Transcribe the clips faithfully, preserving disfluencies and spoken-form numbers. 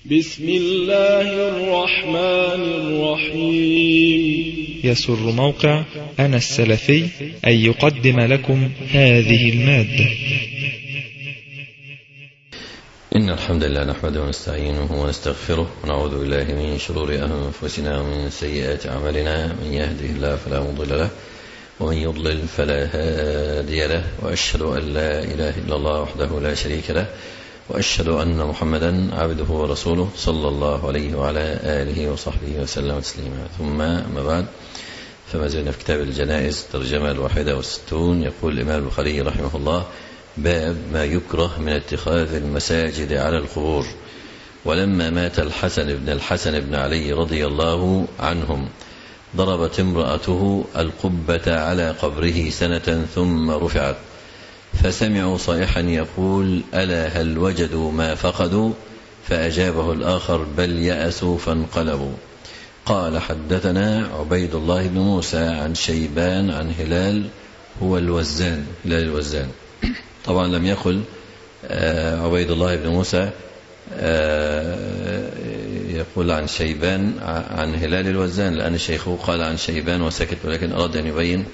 بسم الله الرحمن الرحيم. يسر موقع أنا السلفي أن يقدم لكم هذه المادة. إن الحمد لله نحمده ونستعينه ونستغفره ونعوذ بالله من شرور أنفسنا ومن سيئات أعمالنا، من يهده الله فلا مضل له ومن يضلل فلا هادي له، وأشهد أن لا إله إلا الله وحده لا شريك له، وأشهد أن محمدا عبده ورسوله صلى الله عليه وعلى آله وصحبه وسلم تسليما. ثم ما بعد، فما زلنا في كتاب الجنائز ترجمة الواحدة والستون. يقول الإمام البخاري رحمه الله: باب ما يكره من اتخاذ المساجد على القبور. ولما مات الحسن بن الحسن بن علي رضي الله عنهم ضربت امرأته القبة على قبره سنة ثم رفعت، فسمعوا صائحا يقول: ألا هل وجدوا ما فقدوا؟ فأجابه الآخر: بل يأسوا فانقلبوا. قال: حدثنا عبيد الله بن موسى عن شيبان عن هلال هو الوزان هلال الوزان. طبعا لم يقل عبيد الله بن موسى يقول عن شيبان عن هلال الوزان، لأن الشيخ قال عن شيبان وسكت، ولكن أراد أن يبين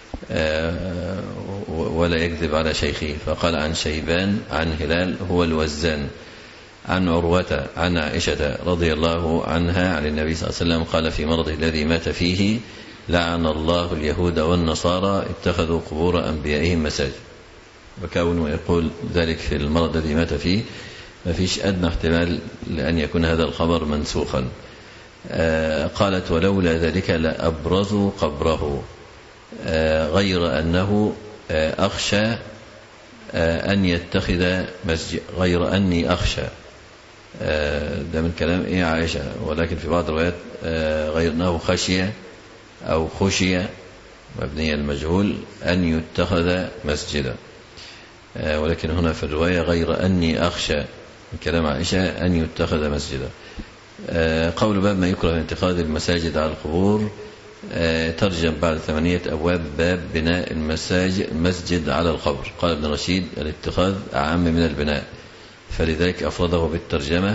ولا يكذب على شيخه، فقال عن شيبان عن هلال هو الوزان عن عروة عن عائشة رضي الله عنها عن النبي صلى الله عليه وسلم قال في مرضه الذي مات فيه: لعن الله اليهود والنصارى اتخذوا قبور أنبيائهم مساجد. وكونه يقول ذلك في المرض الذي مات فيه ما فيش أدنى احتمال لأن يكون هذا الخبر منسوخا. قالت: ولولا ذلك لأبرزوا قبره، غير أنه أخشى أن يتخذ مسجد، غير أني أخشى. ده من كلام إيه عائشة، ولكن في بعض الروايات غير أنه خشية أو خشية مبنية المجهول أن يتخذ مسجدا، ولكن هنا في الرواية غير أني أخشى من كلام عائشة أن يتخذ مسجدا. قول باب ما يكره من اتخاذ المساجد على القبور ترجم بعد ثمانية أبواب باب بناء المساجد المسجد على القبر. قال ابن رشيد: الاتخاذ أعم من البناء، فلذلك أفرده بالترجمة،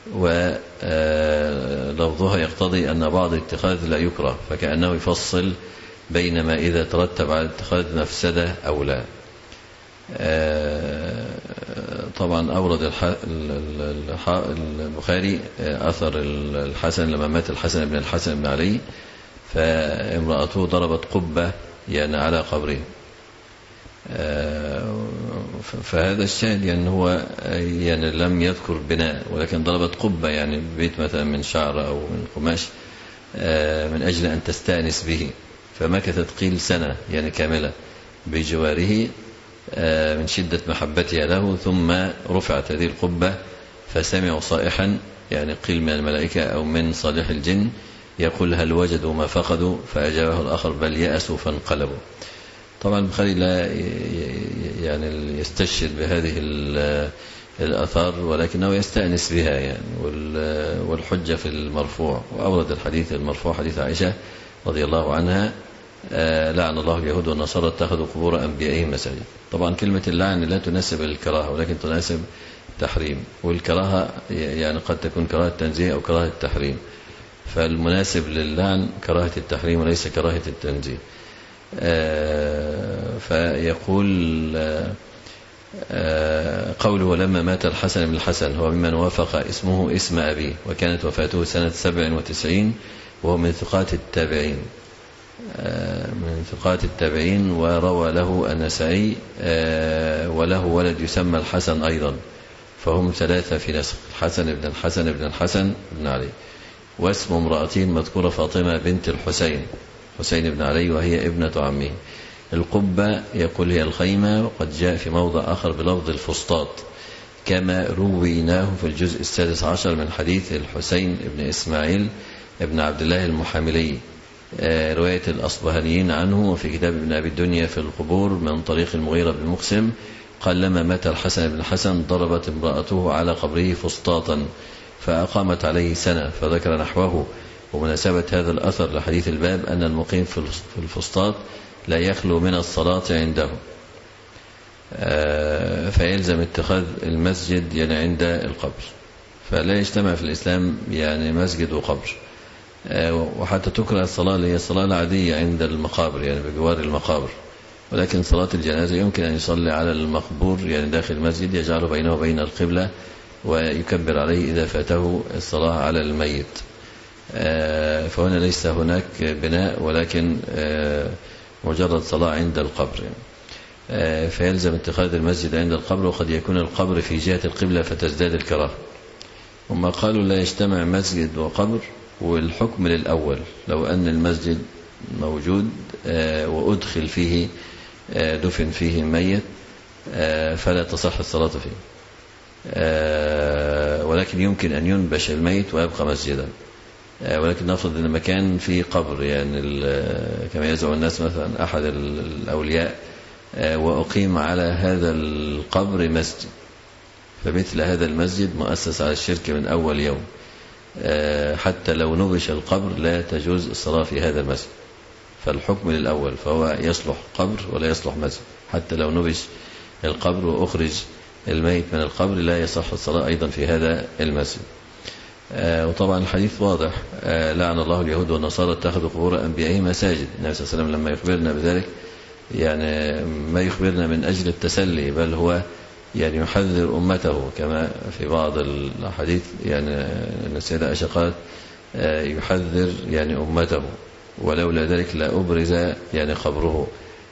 ولفظها يقتضي أن بعض الاتخاذ لا يكره، فكأنه يفصل بين ما إذا ترتب على الاتخاذ مفسدة أو لا. طبعا أورد البخاري أثر الحسن لما مات الحسن بن الحسن بن علي، فامرأته ضربت قبة يعني على قبره، فهذا الشاهد يعني هو يعني لم يذكر بناء، ولكن ضربت قبة يعني بيت مثلا من شعر أو من قماش من أجل أن تستأنس به، فمكثت قيل سنة يعني كاملة بجواره من شدة محبتها له، ثم رفعت هذه القبة فسمعوا صائحا يعني قيل من الملائكة أو من صالح الجن يقول: هل وجدوا ما فقدوا؟ فأجابه الآخر: بل يأسوا فانقلبوا. طبعا البخاري لا يعني يستشهد بهذه الآثار، ولكنه يستأنس بها يعني، والحجة في المرفوع. وأورد الحديث المرفوع حديث عائشة رضي الله عنها: لعن الله اليهود والنصارى اتخذوا قبور أنبيائهم مساجد. طبعا كلمة اللعن لا تناسب الكراهة، ولكن تناسب التحريم، والكراهة يعني قد تكون كراهة تنزيه أو كراهة التحريم، فالمناسب للعن كراهة التحريم وليس كراهة التنزيه. فيقول قوله: ولما مات الحسن بن الحسن هو ممن وافق اسمه اسم أبيه، وكانت وفاته سنة سبع وتسعين، وهو من ثقات التابعين من ثقات التابعين وروى له النسائي، وله ولد يسمى الحسن أيضا، فهم ثلاثة في نسخ: الحسن بن الحسن بن الحسن بن علي، واسم امرأته المذكورة فاطمة بنت الحسين حسين بن علي، وهي ابنة عمه. القبة يقول هي الخيمة، وقد جاء في موضع آخر بلفظ الفسطاط، كما رويناه في الجزء السادس عشر من حديث الحسين بن إسماعيل ابن عبد الله المحاملي، رواية الأصبهانيين عنه، وفي كتاب ابن أبي الدنيا في القبور من طريق المغيرة بن مقسم قال: لما مات الحسن بن الحسن ضربت امرأته على قبره فسطاطا فأقامت عليه سنة، فذكر نحوه. ومناسبة هذا الأثر لحديث الباب أن المقيم في الفسطاط لا يخلو من الصلاة عنده، فيلزم اتخاذ المسجد يعني عند القبر. فلا يجتمع في الإسلام يعني مسجد وقبر. وحتى تكره الصلاة اللي هي الصلاة العادية عند المقابر يعني بجوار المقابر، ولكن صلاة الجنازة يمكن أن يصلي على المقبور يعني داخل المسجد يجعله بينه وبين القبلة ويكبر عليه إذا فاته الصلاة على الميت. فهنا ليس هناك بناء ولكن مجرد صلاة عند القبر، فيلزم اتخاذ المسجد عند القبر، وقد يكون القبر في جهة القبلة فتزداد الكراهة. وما قالوا لا يجتمع مسجد وقبر، والحكم للأول لو أن المسجد موجود وأدخل فيه دفن فيه ميت فلا تصح الصلاة فيه، ولكن يمكن أن ينبش الميت ويبقى مسجدا. ولكن نفرض أن مكان فيه قبر يعني كما يزعم الناس مثلا أحد الأولياء وأقيم على هذا القبر مسجد، فمثل هذا المسجد مؤسس على الشرك من أول يوم، حتى لو نبش القبر لا تجوز الصلاة في هذا المسجد. فالحكم للأول، فهو يصلح قبر ولا يصلح مسجد. حتى لو نبش القبر وأخرج الميت من القبر لا يصح الصلاة أيضا في هذا المسجد. وطبعا الحديث واضح، لعن الله اليهود والنصارى اتخذوا قبور أنبيائهم مساجد. النبي صلى الله عليه وسلم لما يخبرنا بذلك يعني ما يخبرنا من أجل التسلي، بل هو يعني يحذر أمته، كما في بعض الحديث يعني أن السيدة عائشة قالت يحذر يعني أمته ولولا ذلك لا أبرز يعني قبره.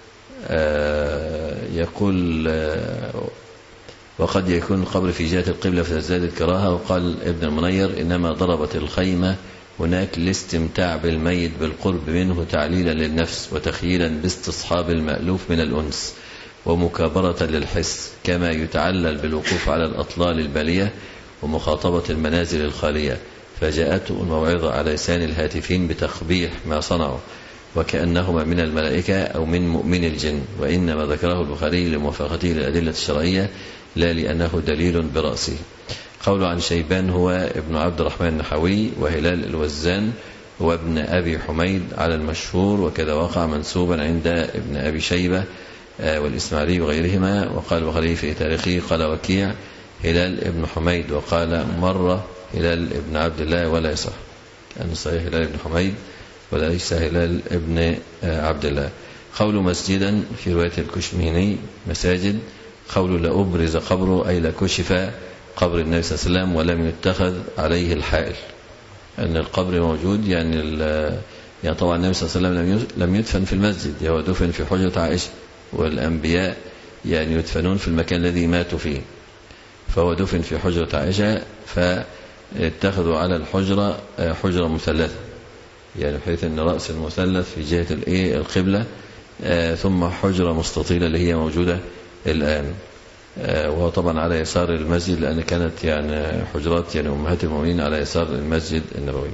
يقول وقد يكون القبر في جهة القبلة فتزداد الكراهة. وقال ابن المنير إنما ضربت الخيمة هناك لاستمتاع بالميت بالقرب منه تعليلا للنفس وتخييلا باستصحاب المألوف من الأنس ومكابرة للحس، كما يتعلل بالوقوف على الأطلال البالية ومخاطبة المنازل الخالية، فجاءته الموعظة على لسان الهاتفين بتقبيح ما صنعوا وكأنهما من الملائكة أو من مؤمن الجن. وإنما ذكره البخاري لموافقته للأدلة الشرعية لا لأنه دليل برأسه. قول عن شيبان هو ابن عبد الرحمن النحوي، وهلال الوزان هو ابن أبي حميد على المشهور، وكذا وقع منسوبا عند ابن أبي شيبة والإسماعيلي وغيرهما. وقال البخاري في تاريخه قال وكيع هلال ابن حميد، وقال مرة هلال ابن عبد الله ولا يصح، أن صحيح هلال ابن حميد وليس هلال ابن عبد الله. قول مسجدا في رواية الكشميني مساجد، قول لأبرز قبره أي لكشف قبر النبي صلى الله عليه وسلم ولم يتخذ عليه الحائل، أن القبر موجود يعني يعني طبعا النبي صلى الله عليه وسلم لم يدفن في المسجد، هو دفن في حجرة عائشة، والأنبياء يعني يدفنون في المكان الذي ماتوا فيه، فهو دفن في حجرة عائشة فاتخذوا على الحجرة حجرة مثلثة، يعني بحيث أن رأس المثلث في جهة القبلة، ثم حجرة مستطيلة اللي هي موجودة الآن، وهو طبعا على يسار المسجد، لأن كانت يعني حجرات يعني أمهات المؤمنين على يسار المسجد النبوي.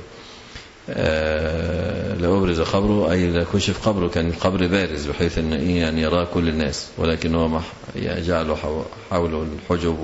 لو أبرز قبره أي لكشف قبره، كان القبر بارز بحيث أن إيه يعني يراه كل الناس، ولكن هو جعله حوله الحجب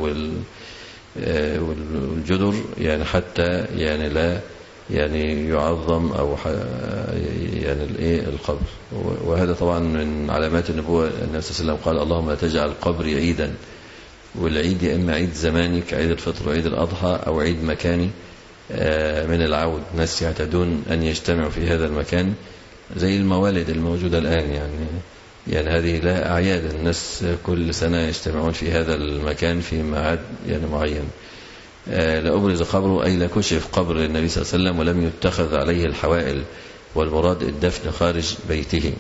والجدر يعني حتى يعني لا يعني يعظم أو يعني الإيه القبر. وهذا طبعا من علامات النبوة. النبي صلى الله عليه وسلم قال اللهم لا تجعل قبري عيدا، والعيد يا إما عيد زماني كعيد الفطر وعيد الأضحى، أو عيد مكاني من العود، ناس يعتدون أن يجتمعوا في هذا المكان زي الموالد الموجودة الآن، يعني يعني هذه لها أعياد، الناس كل سنة يجتمعون في هذا المكان في ميعاد يعني معين. لأبرز قبره أي لكشف قبر النبي صلى الله عليه وسلم ولم يتخذ عليه الحوائل، والمراد الدفن خارج بيته،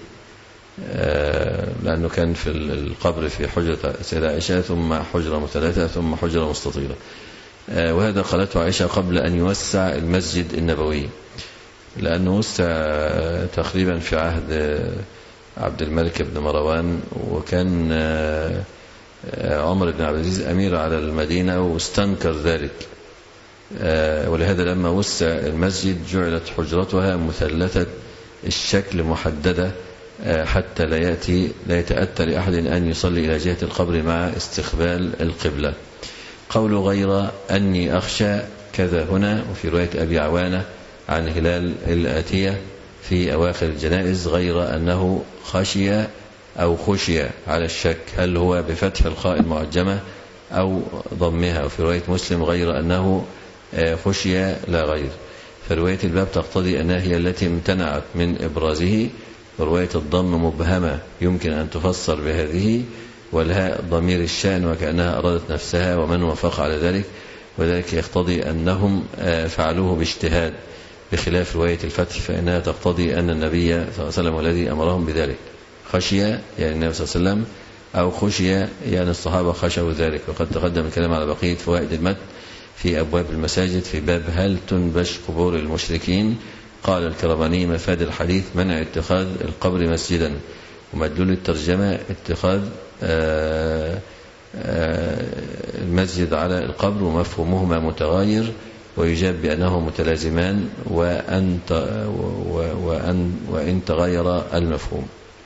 لأنه كان في القبر في حجرة سيدة عائشة ثم حجرة مثلثة ثم حجرة مستطيلة. وهذا قالته عائشة قبل أن يوسع المسجد النبوي، لأنه وسع تقريبا في عهد عبد الملك بن مروان، وكان عمر بن عبد العزيز أمير على المدينة واستنكر ذلك، ولهذا لما وسع المسجد جعلت حجرتها مثلثة الشكل محددة حتى لا يأتي لا يتأتى لأحد أن يصلي إلى جهة القبر مع استقبال القبلة. قول غير أني أخشى كذا هنا، وفي رواية أبي عوانة عن هلال الآتية في أواخر الجنائز غير أنه خشي أو خشي على الشك هل هو بفتح الخاء المعجمة أو ضمها، وفي رواية مسلم غير أنه خشية لا غير. فرواية الباب تقتضي أنها هي التي امتنعت من إبرازه، ورواية الضم مبهمة يمكن أن تفسر بهذه، والهاء ضمير الشأن وكأنها أرادت نفسها ومن وافق على ذلك، وذلك يقتضي أنهم فعلوه باجتهاد، بخلاف رواية الفتح فإنها تقتضي أن النبي صلى الله عليه وسلم الذي أمرهم بذلك. خشية يعني النبي صلى الله عليه وسلم، أو خشية يعني الصحابة خشوا ذلك. وقد تقدم الكلام على بقية فوائد المتن في أبواب المساجد في باب هل تنبش قبور المشركين. قال الكرماني مفاد الحديث منع اتخاذ القبر مسجدا، ومدلول الترجمة اتخاذ آآ آآ المسجد على القبر، ومفهومهما متغاير، ويجاب بأنه متلازمان وأن وأن وإن تغير المفهوم.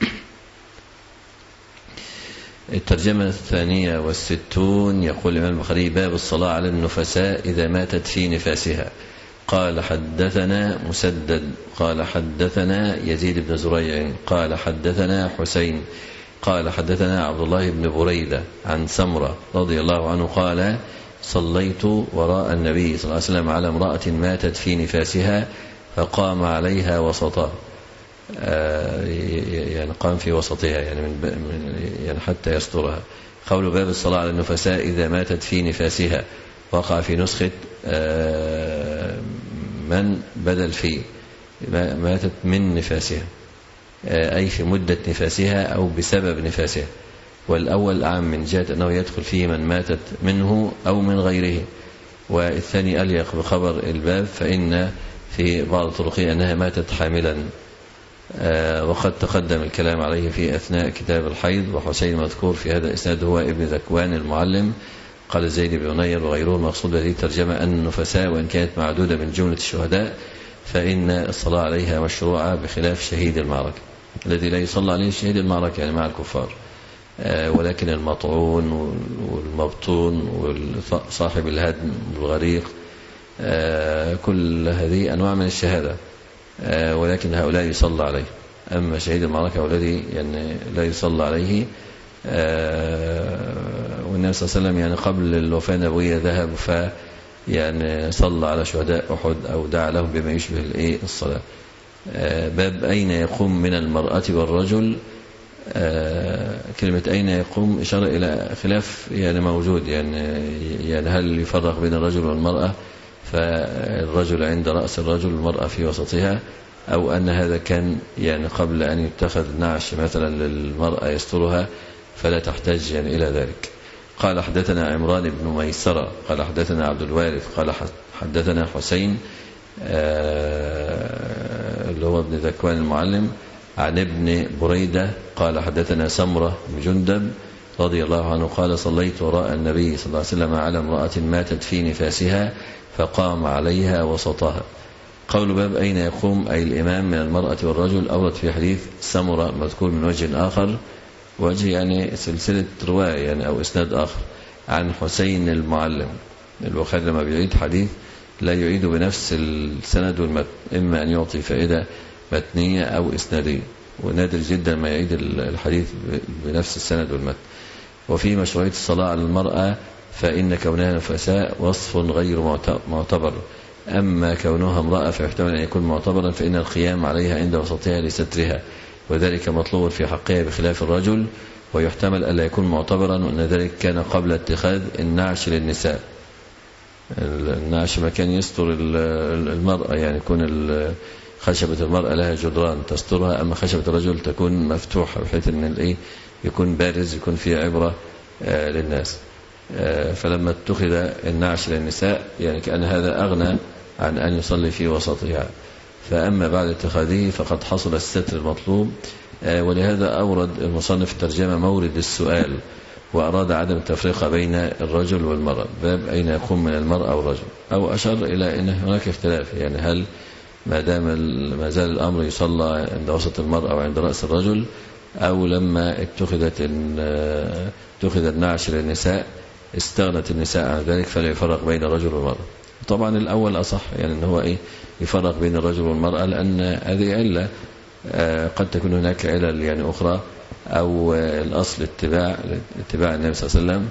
الترجمة الثانية والستون يقول الإمام البخاري باب الصلاة على النفساء إذا ماتت في نفاسها. قال حدثنا مسدد قال حدثنا يزيد بن زريع قال حدثنا حسين قال حدثنا عبد الله بن بريدة عن سمرة رضي الله عنه قال صليت وراء النبي صلى الله عليه وسلم على امرأة ماتت في نفاسها فقام عليها وسطها، يعني قام في وسطها يعني, من يعني حتى يسترها. قول باب الصلاة على النفساء إذا ماتت في نفاسها وقع في نسخة من بدل في ماتت من نفاسها، أي في مدة نفاسها أو بسبب نفاسها، والأول أعم من جهة أنه يدخل فيه من ماتت منه أو من غيره، والثاني أليق بخبر الباب فإن في بعض طرقه أنها ماتت حاملا. وقد تقدم الكلام عليه في أثناء كتاب الحيض. وحسين مذكور في هذا الإسناد هو ابن ذكوان المعلم. قال زيد بن نير وغيره المقصود بهذه الترجمة أن النفساء وإن كانت معدودة من جملة الشهداء فإن الصلاة عليها مشروعة، بخلاف شهيد المعركة الذي لا يصلى عليه شهيد المعركة يعني مع الكفار، ولكن المطعون والمبطون وصاحب الهدم والغريق كل هذه أنواع من الشهادة، ولكن هؤلاء يصلى عليه. أما شهيد المعركة والذي يعني لا يصلى عليه، والنبي صلى الله عليه وسلم يعني قبل الوفاة النبوية ذهب ف يعني صلى على شهداء أحد أو دعا لهم بما يشبه الإيه الصلاة. باب أين يقوم من المرأة والرجل. كلمة أين يقوم إشارة إلى خلاف يعني موجود، يعني يعني هل يفرق بين الرجل والمرأة فالرجل عند رأس الرجل والمرأة في وسطها، أو أن هذا كان يعني قبل أن يتخذ نعش مثلا للمرأة يسترها فلا تحتاج يعني إلى ذلك. قال حدثنا عمران بن ميسرة قال حدثنا عبد الوارث قال حدثنا حسين اللي هو ابن ذكوان المعلم عن ابن بريدة قال حدثنا سمرة بن جندب رضي الله عنه قال صليت وراء النبي صلى الله عليه وسلم على امرأة ماتت في نفاسها فقام عليها وسطها. قول باب أين يقوم أي الإمام من المرأة والرجل أورد في حديث سمرة مذكور من وجه آخر، وجه يعني سلسلة رواية يعني أو إسناد آخر عن حسين المعلم. البخاري لما بيعيد حديث لا يعيد بنفس السند والمتن، إما أن يعطي فائدة متنية أو إسنادية، ونادر جدا ما يعيد الحديث بنفس السند والمتن. وفي مشروعية الصلاة على المرأة فإن كونها نفساء وصف غير معتبر، أما كونها امرأة فيحتمل أن يكون معتبرا، فإن القيام عليها عند وسطها لسترها، وذلك مطلوب في حقها بخلاف الرجل، ويحتمل ألا يكون معتبرا، وأن ذلك كان قبل اتخاذ النعش للنساء. النعش ما كان يستر المرأة، يعني يكون خشبة المرأة لها جدران تسترها، أما خشبة الرجل تكون مفتوحة بحيث أن الإيه يكون بارز، يكون فيه عبرة للناس. فلما اتخذ النعش للنساء يعني كأن هذا أغنى عن أن يصلي في وسطها، فأما بعد اتخاذه فقد حصل الستر المطلوب. ولهذا أورد المصنف الترجمة مورد السؤال، وأراد عدم التفرقة بين الرجل والمرأة. باب أين يقوم من المرأة والرجل، أو أشار إلى أن هناك اختلاف، يعني هل ما دام ما زال الأمر يصلى عند وسط المرأة وعند رأس الرجل، أو لما اتخذت اتخذ النعش للنساء استغنت النساء عن ذلك فلا يفرق بين الرجل والمرأة. طبعا الأول أصح، يعني أنه هو إيه يفرق بين الرجل والمرأة، لأن هذه علة قد تكون هناك علل يعني أخرى، أو الأصل اتباع اتباع النبي صلى الله عليه وسلم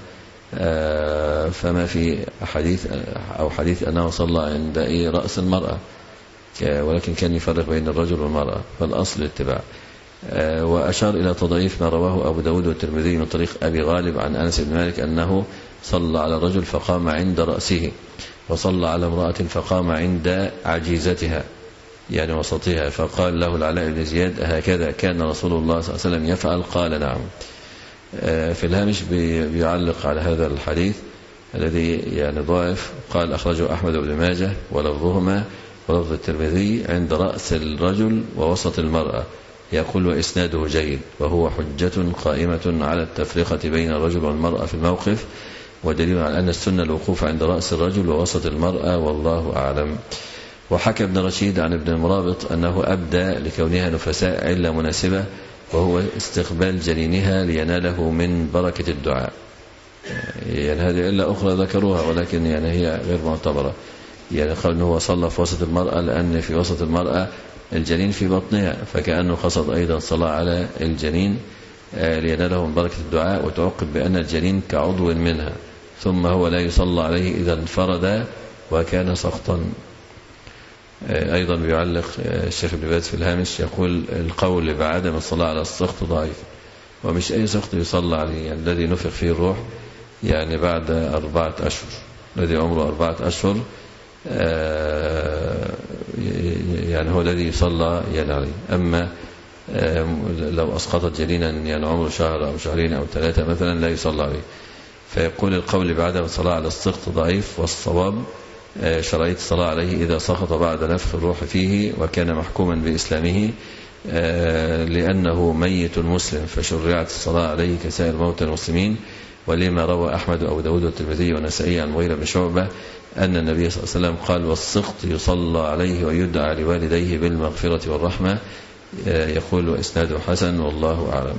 فما في حديث أو حديث أنه صلى عند رأس المرأة، ولكن كان يفرق بين الرجل والمرأة، فالأصل الاتباع. وأشار إلى تضعيف ما رواه أبو داود والترمذي من طريق أبي غالب عن أنس بن مالك أنه صلى على الرجل فقام عند رأسه، وصلى على امرأة فقام عند عجيزتها يعني وسطها، فقال له العلاء بن زياد: هكذا كان رسول الله صلى الله عليه وسلم يفعل؟ قال: نعم. في الهامش بيعلق على هذا الحديث الذي يعني ضعف، قال: أخرجه أحمد بن ماجه ولفظهما ولفظ الترمذي عند رأس الرجل ووسط المرأة، يقول: وإسناده جيد، وهو حجة قائمة على التفرقة بين الرجل والمرأة في الموقف، ودليل على أن السنة الوقوف عند رأس الرجل ووسط المرأة، والله أعلم. وحكى ابن رشيد عن ابن المرابط أنه أبدى لكونها نفساء علة مناسبة، وهو استقبال جنينها ليناله من بركة الدعاء. يعني هذه علة أخرى ذكروها، ولكن يعني هي غير معتبرة. يعني قال أنه هو صلى في وسط المرأة لأن في وسط المرأة الجنين في بطنها، فكأنه قصد أيضا صلاة على الجنين ليناله من بركة الدعاء، وتعقب بأن الجنين كعضو منها، ثم هو لا يصلى عليه إذا انفرد وكان سقطا. أيضا بيعلق الشيخ ابن باز في الهامش، يقول: القول بعدم الصلاة على السقط ضعيف، ومش أي سقط يصلى عليه، يعني الذي نفخ فيه الروح يعني بعد أربعة أشهر، الذي عمره أربعة أشهر يعني هو الذي يصلى يعني عليه. أما لو أسقطت جنينا يعني عمره شهر أو شهرين أو ثلاثة مثلا لا يصلى عليه. فيقول: القول بعدم الصلاة على السقط ضعيف، والصواب شرعية الصلاة عليه إذا سقط بعد نفخ الروح فيه وكان محكوما بإسلامه، لأنه ميت مسلم، فشرعت الصلاة عليه كسائر موتى المسلمين. ولما روى أحمد وأبو داود والترمذي والنسائي عن مغيرة بن شعبة أن النبي صلى الله عليه وسلم قال: والسقط يصلى عليه ويدعى لوالديه بالمغفرة والرحمة. يقول: وإسناده حسن، والله أعلم.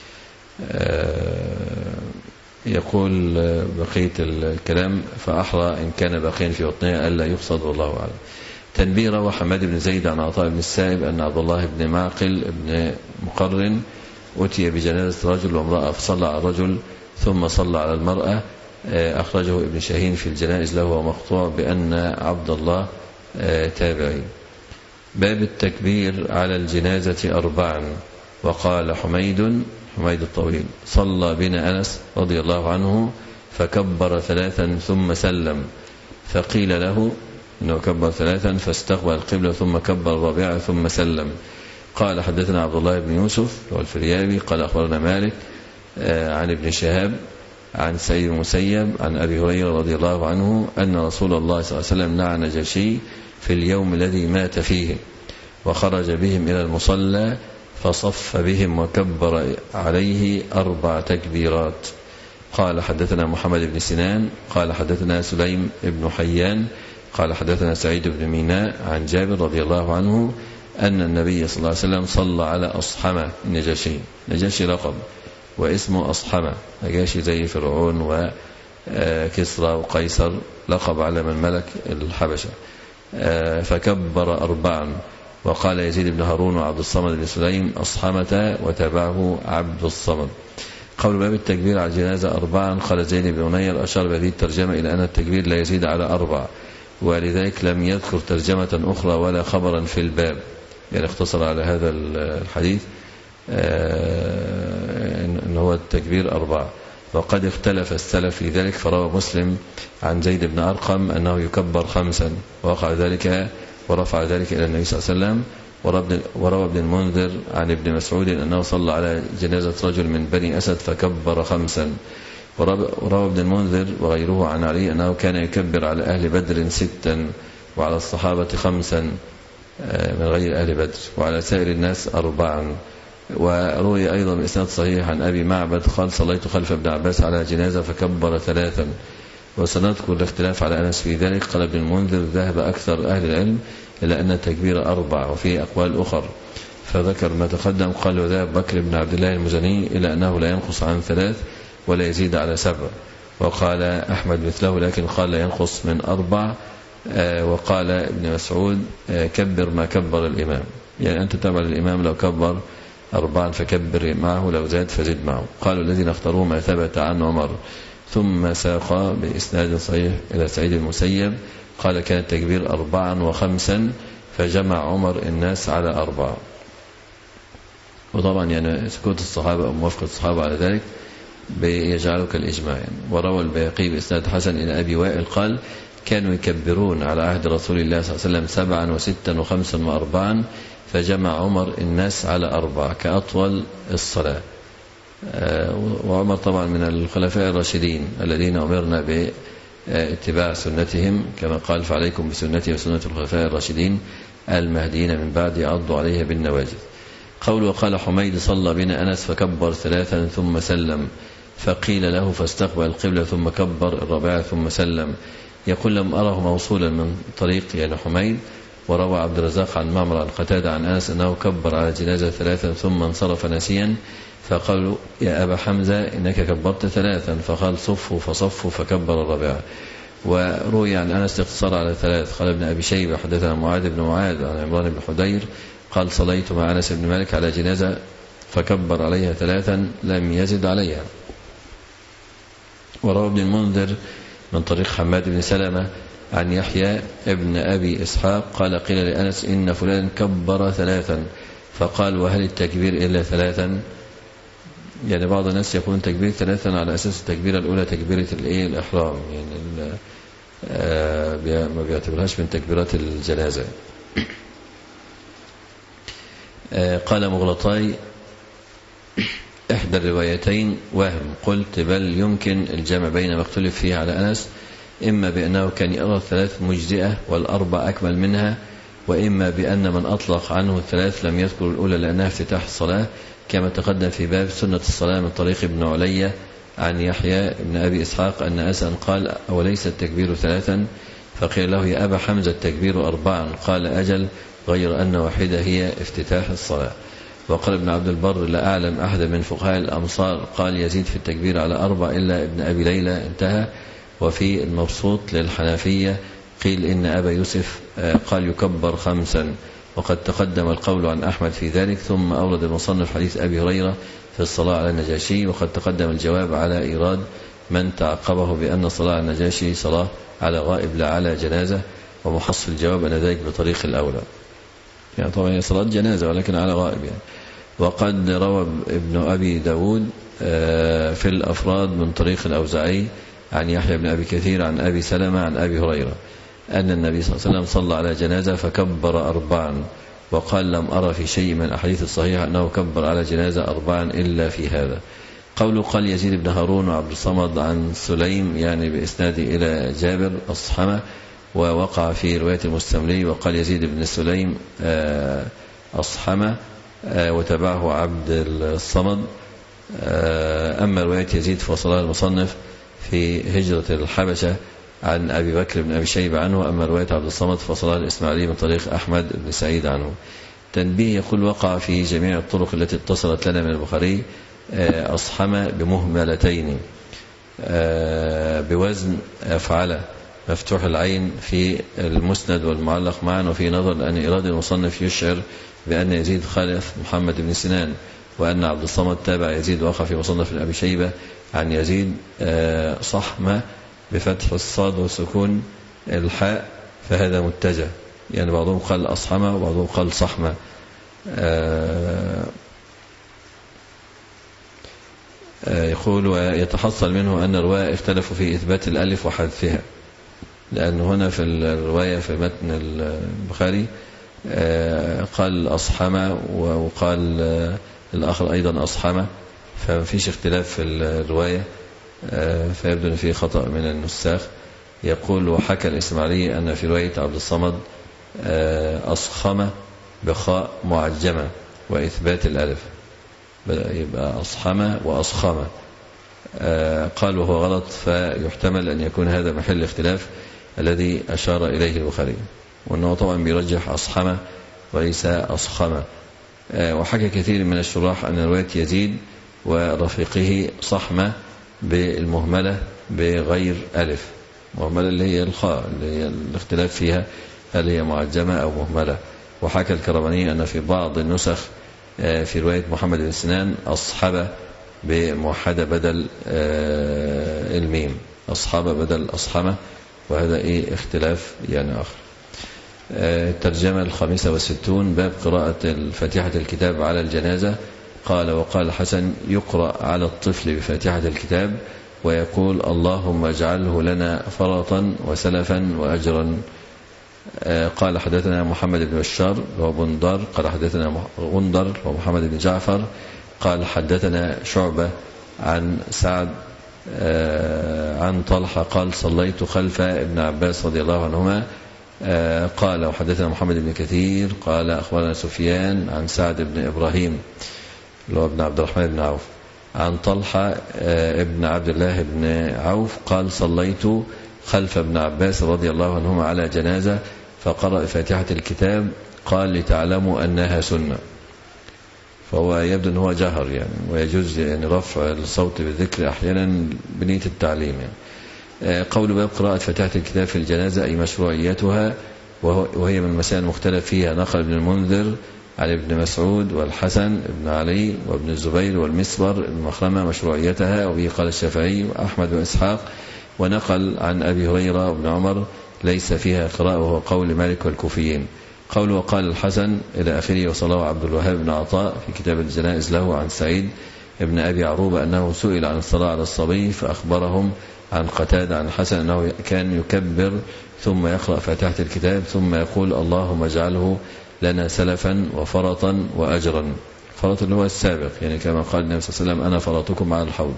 يقول بقية الكلام: فأحرى إن كان باقيا في بطنها ألا يقصد، والله أعلم. تنبيه: روى حماد بن زيد عن عطاء بن السائب أن عبد الله بن معقل بن مقرن أتي بجنازة رجل وامرأة، فصلى على الرجل ثم صلى على المرأة. أخرجه ابن شاهين في الجنائز له ومقطوع بأن عبد الله تابعي. باب التكبير على الجنازة أربعا. وقال حميد حميد الطويل: صلى بنا أنس رضي الله عنه فكبر ثلاثا ثم سلم، فقيل له إنه كبر ثلاثا فاستقبل القبلة ثم كبر رابعا ثم سلم. قال: حدثنا عبد الله بن يوسف والفريابي قال: أخبرنا مالك عن ابن شهاب عن سيد المسيب عن أبي هريرة رضي الله عنه أن رسول الله صلى الله عليه وسلم نعى نجاشي في اليوم الذي مات فيه، وخرج بهم إلى المصلى فصف بهم وكبر عليه أربع تكبيرات. قال: حدثنا محمد بن سنان قال: حدثنا سليم بن حيان قال: حدثنا سعيد بن ميناء عن جابر رضي الله عنه أن النبي صلى الله عليه وسلم صلى على أصحمة النجاشي. نجاشي لقب واسمه أصحمة، نجاشي زي فرعون وكسرى وقيصر، لقب على من ملك الحبشة. فكبر أربعا. وقال يزيد بن هارون وعبد الصمد بن سليم أصحمة، وتابعه عبد الصمد. قول باب التكبير على الجنازة أربعا. قال زيد بن منير أشار بهذه الترجمة إلى أن التكبير لا يزيد على أربع، ولذلك لم يذكر ترجمة أخرى ولا خبرا في الباب، يعني اختصر على هذا الحديث أن هو التكبير أربعة. وقد اختلف السلف في ذلك، فروى مسلم عن زيد بن أرقم أنه يكبر خمسا، ووقع ذلك ورفع ذلك إلى النبي صلى الله عليه وسلم. وروى ابن المنذر عن ابن مسعود أنه صلى على جنازة رجل من بني أسد فكبر خمسا. وروى ابن المنذر وغيره عن علي أنه كان يكبر على أهل بدر ستا، وعلى الصحابة خمسا من غير أهل بدر، وعلى سائر الناس أربعا. وروي أيضا بإسناد صحيح عن أبي معبد قال: صليت خلف ابن عباس على جنازة فكبر ثلاثا. وسنذكر الاختلاف على أنس في ذلك. قال ابن المنذر: ذهب أكثر أهل العلم إلى أن التكبير أربع، وفيه أقوال أخر فذكر ما تقدم. قال: وذهب بكر بن عبد الله المزني إلى أنه لا ينقص عن ثلاث ولا يزيد على سبع. وقال أحمد مثله، لكن قال لا ينقص من أربع. وقال ابن مسعود: كبر ما كبر الإمام، يعني أنت تتابع الإمام، لو كبر أربعا فكبر معه، لو زاد فزد معه. قالوا الذين اختاروه ما ثبت عن عمر ثم ساق بإسناد صحيح إلى سعيد المسيب قال كان التكبير أربعا وخمسا فجمع عمر الناس على أربعة. وطبعا يعني سكوت الصحابة أو موافقة الصحابة على ذلك بيجعله كالإجماع يعني. وروى البيهقي بإسناد حسن إلى أبي وائل قال كانوا يكبرون على عهد رسول الله صلى الله عليه وسلم سبعا وستا وخمسا وأربعا فجمع عمر الناس على أربعة كأطول الصلاة. وعمر طبعا من الخلفاء الراشدين الذين أمرنا باتباع سنتهم كما قال فعليكم بسنتي وسنة الخلفاء الراشدين المهديين من بعد عضوا عليها بالنواجذ. قول وقال حميد صلى بنا أنس فكبر ثلاثا ثم سلم فقيل له فاستقبل القبلة ثم كبر الرابعة ثم سلم. يقول لم أره موصولا من طريق يعني حميد. وروى عبد الرزاق عن معمر عن قتادة عن أنس أنه كبر على جنازة ثلاثا ثم انصرف ناسيا فقالوا يا أبا حمزة إنك كبرت ثلاثا فقال صفوا فصفوا فكبر الرابعة. وروي عن أنس اقتصر على ثلاث. قال ابن أبي شيبة حدثنا معاذ بن معاذ عن عمران بن حدير قال صليت مع أنس بن مالك على جنازة فكبر عليها ثلاثا لم يزد عليها. وروى ابن المنذر من طريق حماد بن سلمة عن يحيى ابن أبي إسحاق قال قيل لأنس إن فلان كبر ثلاثا فقال وهل التكبير إلا ثلاثا؟ يعني بعض الناس يقولون تكبير ثلاثا على أساس التكبيرة الأولى تكبيرة الإيه الإحرام يعني آه ما بيعتبرهاش من تكبيرات الجنازة. آه قال مغلطاي إحدى الروايتين وهم قلت بل يمكن الجمع بين ما اختلف فيه على أنس إما بأنه كان يرى الثلاث مجزئة والأربع أكمل منها وإما بأن من أطلق عنه الثلاث لم يذكر الأولى لأنها افتتاح الصلاة كما تقدم في باب سنة الصلاة من طريق ابن علي عن يحيى ابن أبي إسحاق أن أسأل قال أوليس التكبير ثلاثا فقيل له يا أبا حمزة التكبير أربعا قال أجل غير أن واحدة هي افتتاح الصلاة. وقال ابن عبد البر لا أعلم أحد من فقهاء الأمصار قال يزيد في التكبير على أربع إلا ابن أبي ليلى انتهى. وفي المبسوط للحنفية قيل إن أبا يوسف قال يكبر خمسا وقد تقدم القول عن أحمد في ذلك. ثم أورد المصنف حديث أبي هريرة في الصلاة على النجاشي وقد تقدم الجواب على إيراد من تعقبه بأن الصلاة على النجاشي صلاة على غائب لا على جنازة ومحصل الجواب أن ذلك بطريق الأولى يعني طبعا هي صلاة جنازة ولكن على غائب يعني. وقد روى ابن أبي داود في الأفراد من طريق الأوزاعي عن يحيى بن أبي كثير عن أبي سلمة عن أبي هريرة أن النبي صلى الله عليه وسلم صلى على جنازة فكبر أربعا وقال لم أرى في شيء من الأحاديث الصحيحة أنه كبر على جنازة أربعا إلا في هذا. قوله قال يزيد بن هارون وعبد الصمد عن سليم يعني بإسناد إلى جابر أصحمة ووقع في رواية المستملي وقال يزيد بن سليم أصحمة وتبعه عبد الصمد. أما رواية يزيد فوصلها المصنف في هجرة الحبشة عن أبي بكر بن أبي شيبة عنه. أما رواية عبد الصمد فوصلها الإسماعيلي من طريق أحمد بن سعيد عنه. تنبيه يقول وقع في جميع الطرق التي اتصلت لنا من البخاري أصحمة بمهملتين بوزن أفعل مفتوح العين في المسند والمعلق معا. وفي نظر أن إرادة المصنف يشعر بأن يزيد خالف محمد بن سنان وأن عبد الصمد تابع يزيد وقع في مصنف أبي شيبة عن يزيد صحمة بفتح الصاد وسكون الحاء فهذا متجه يعني بعضهم قال أصحمة وبعضهم قال صحمة. يقول ويتحصل منه أن الرواية اختلفوا في إثبات الألف وحذفها لأن هنا في الرواية في متن البخاري قال أصحمة وقال الآخر أيضا أصحمة فما فيش اختلاف في الرواية فيبدو أن فيه خطأ من النساخ. يقول وحكى الإسماعيلي أن في رواية عبد الصمد أصخمة بخاء معجمة وإثبات الألف يبقى أصحمة وأصخمة. قال وهو غلط فيحتمل أن يكون هذا محل اختلاف الذي أشار إليه البخاري وأنه طبعا بيرجح أصحمة وليس أصخمة. وحكى كثير من الشراح أن رواية يزيد ورفيقه صحمة بالمهملة بغير ألف مهملة اللي هي الخاء اللي هي الاختلاف فيها هل هي معجمة أو مهملة. وحكى الكرماني أن في بعض النسخ في رواية محمد بن سنان أصحبة بموحدة بدل الميم، أصحاب بدل أصحمة، وهذا إيه اختلاف يعني آخر. الترجمة الخامسة والستون، باب قراءة فاتحة الكتاب على الجنازة. قال وقال الحسن يقرأ على الطفل بفاتحة الكتاب ويقول اللهم اجعله لنا فرطا وسلفا وأجرا. قال حدثنا محمد بن بشار وبندر قال حدثنا غندر ومحمد بن جعفر قال حدثنا شعبة عن سعد عن طلحة قال صليت خلف ابن عباس رضي الله عنهما. قال وحدثنا محمد بن كثير قال أخبرنا سفيان عن سعد بن إبراهيم اللي هو ابن عبد الرحمن بن عوف عن طلحة ابن عبد الله بن عوف قال صليت خلف ابن عباس رضي الله عنهما على جنازة فقرأ فاتحة الكتاب قال لتعلموا أنها سنة. فهو يبدو أنه جهر يعني، ويجوز يعني رفع الصوت بالذكر أحيانا بنية التعليم يعني. قول باب قراءة فاتحة الكتاب في الجنازة أي مشروعيتها، وهي من المسائل المختلف فيها. نقل ابن المنذر عن ابن مسعود والحسن ابن علي وابن الزبير والمسور ابن مخرمة مشروعيتها، وبه قال الشافعي وأحمد وإسحاق. ونقل عن أبي هريرة وابن عمر ليس فيها قراءة، وهو قول مالك والكوفيين. قول وقال الحسن إلى آخره. وصلاه عبد الوهاب بن عطاء في كتاب الجنائز له عن سعيد ابن أبي عروبة أنه سئل عن الصلاة على الصبي فأخبرهم عن قتادة عن الحسن أنه كان يكبر ثم يقرأ فاتحة الكتاب ثم يقول اللهم اجعله لنا سلفا وفرطا وأجرا. فرط اللي هو السابق يعني، كما قال النبي صلى الله عليه وسلم أنا فرطكم على الحوض.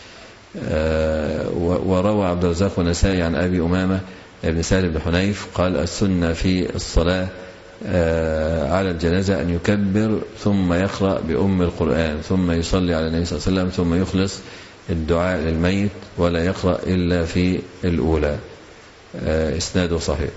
وروى عبد الرزاق والنسائي عن أبي أمامة ابن سهل بن حنيف قال السنة في الصلاة على الجنازة أن يكبر ثم يقرأ بأم القرآن ثم يصلي على النبي صلى الله عليه وسلم ثم يخلص الدعاء للميت ولا يقرأ إلا في الأولى. إسناده صحيح.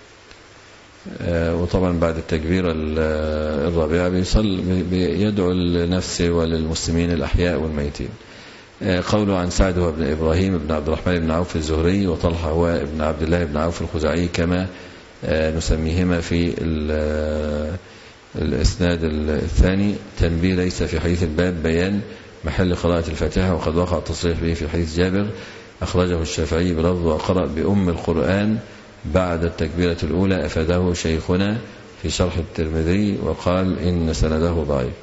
وطبعا بعد التكبير الرابعة بيدعو لنفسه وللمسلمين الأحياء والميتين. قوله عن سعد هو ابن إبراهيم ابن عبد الرحمن بن عوف الزهري، وطلحة هو ابن عبد الله بن عوف الخزاعي كما نسميهما في الإسناد الثاني. تنبيه ليس في حديث الباب بيان محل قراءة الفاتحة، وقد وقع التصريح به في حديث جابر أخرجه الشافعي بلفظ وقرأ بأم القرآن بعد التكبيرة الأولى. أفاده شيخنا في شرح الترمذي وقال إن سنده ضعيف.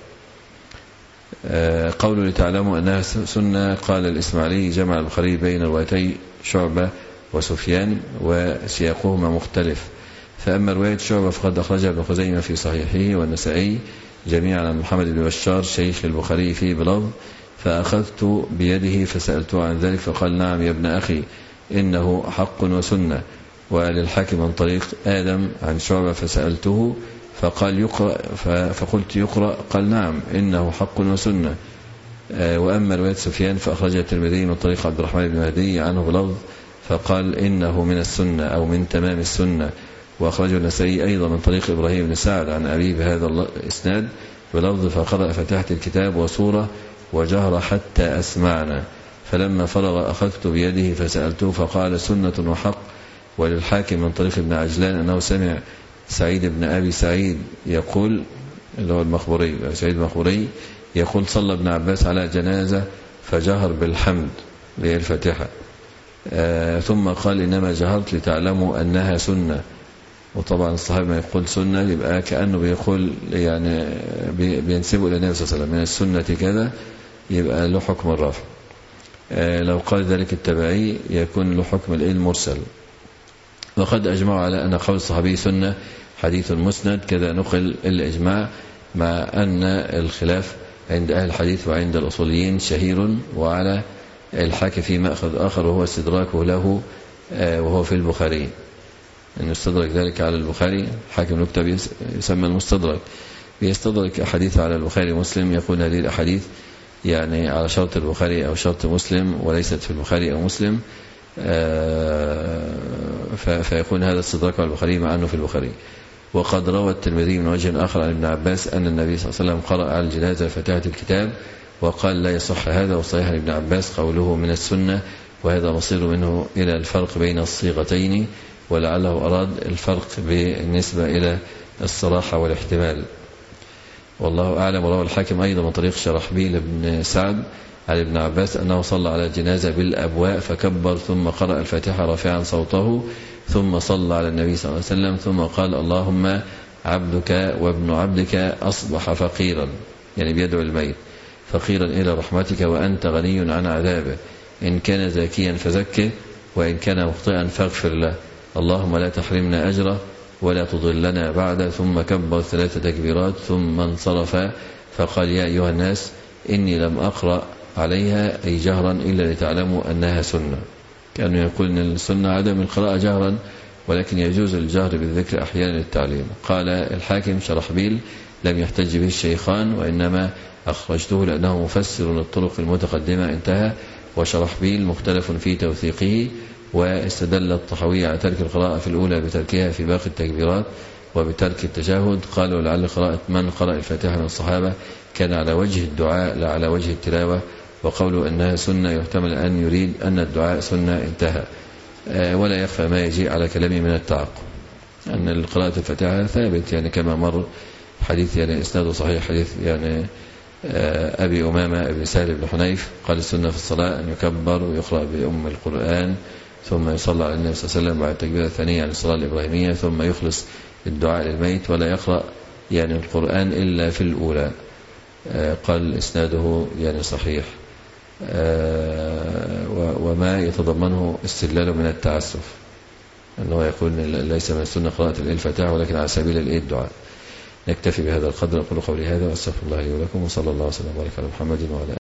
قول لتعلموا أنها سنة. قال الإسماعيلي جمع البخاري بين روايتي شعبة وسفيان وسياقهما مختلف، فأما رواية شعبة فقد أخرجها ابن خزيمة في صحيحه والنسائي جميعا عن محمد بن بشار شيخ البخاري في بلفظ فأخذت بيده فسألته عن ذلك فقال نعم يا ابن أخي إنه حق وسنة. وللحاكم عن طريق آدم عن شعبة فسألته فقال يقرأ فقلت يقرأ قال نعم إنه حق وسنة. وأما رواية سفيان فأخرجها الترمذي من طريق عبد الرحمن بن مهدي عنه بلفظ فقال إنه من السنة أو من تمام السنة. وأخرجه النسائي أيضا من طريق إبراهيم بن سعد عن أبيه بهذا الإسناد بلفظ فقرأ فتحة الكتاب وسورة وجهر حتى أسمعنا، فلما فرغ أخذت بيده فسألته فقال سنة وحق. وللحاكم من طريق ابن عجلان أنه سمع سعيد بن أبي سعيد يقول اللي هو المخبري سعيد المخبري يقول صلى ابن عباس على جنازة فجهر بالحمد لهي الفاتحة آه ثم قال إنما جهرت لتعلموا أنها سنة. وطبعا الصحابي ما يقول سنة يبقى كأنه بيقول يعني بينسبه إلى النبي صلى الله عليه وسلم من السنة كذا، يبقى له حكم الرفع. آه لو قال ذلك التبعي يكون له حكم المرسل. وقد أجمعوا على أن قول الصحابي سنة حديث مسند، كذا نقل الإجماع، مع أن الخلاف عند أهل الحديث وعند الأصوليين شهير، وعلى الحاكم في مأخذ آخر وهو استدراكه له وهو في البخاري، أن يستدرك ذلك على البخاري. حاكم نكتب يسمى المستدرك، بيستدرك أحاديث على البخاري ومسلم، يقول هذه الأحاديث يعني على شرط البخاري أو شرط مسلم وليست في البخاري أو مسلم، فيكون هذا استدراك على البخاري مع أنه في البخاري. وقد روى الترمذي من وجه آخر عن ابن عباس أن النبي صلى الله عليه وسلم قرأ على الجنازة فاتحة الكتاب وقال لا يصح هذا. وصحيح عن ابن عباس قوله من السنة، وهذا مصير منه إلى الفرق بين الصيغتين، ولعله أراد الفرق بالنسبة إلى الصراحة والاحتمال، والله أعلم. وروى الحاكم أيضا من طريق شرحبيل بن سعد عن ابن عباس أنه صلى على الجنازة بالأبواء فكبر ثم قرأ الفاتحة رافعا صوته ثم صلى على النبي صلى الله عليه وسلم ثم قال اللهم عبدك وابن عبدك أصبح فقيرا، يعني بيدعو الميت، فقيرا إلى رحمتك وأنت غني عن عذابه، إن كان زاكيا فزكه وإن كان مخطئا فاغفر له، اللهم لا تحرمنا أجره ولا تضلنا بعد. ثم كبر ثلاث تكبيرات ثم انصرف فقال يا أيها الناس إني لم أقرأ عليها أي جهرا إلا لتعلموا أنها سنة، كأنه يقول أن السنة عدم القراءة جهرا ولكن يجوز الجهر بالذكر أحيانا للتعليم. قال الحاكم شرحبيل لم يحتج به الشيخان وإنما أخرجته لأنه مفسر للطرق المتقدمة انتهى. وشرحبيل مختلف في توثيقه، واستدل الطحاوي على ترك القراءة في الأولى بتركها في باقي التكبيرات وبترك التشهد. قالوا لعل قراءة من قرأ الفاتحة من الصحابة كان على وجه الدعاء لا على وجه التلاوة، وقولوا أنها سنة يحتمل أن يريد أن الدعاء سنة انتهى. ولا يخفى ما يجي على كلامي من التعقب أن القراءة الفاتحة ثابت، يعني كما مر حديث يعني إسناده صحيح، حديث يعني أبي أمامة أبي سهل بن حنيف قال السنة في الصلاة أن يكبر ويقرأ بأم القرآن ثم يصلى على النبي صلى الله عليه وسلم بعد التكبيرة الثانية عن الصلاة الإبراهيمية ثم يخلص الدعاء للميت ولا يقرأ يعني القرآن إلا في الأولى. قال إسناده يعني صحيح، وما يتضمنه استدلاله من التعسف أنه يقول ليس من السنة قراءة الفاتحة ولكن على سبيل الدعاء. نكتفي بهذا القدر، أقول قولي هذا وأستغفر الله لي ولكم، وصلى الله وسلم وبارك على محمد وعلى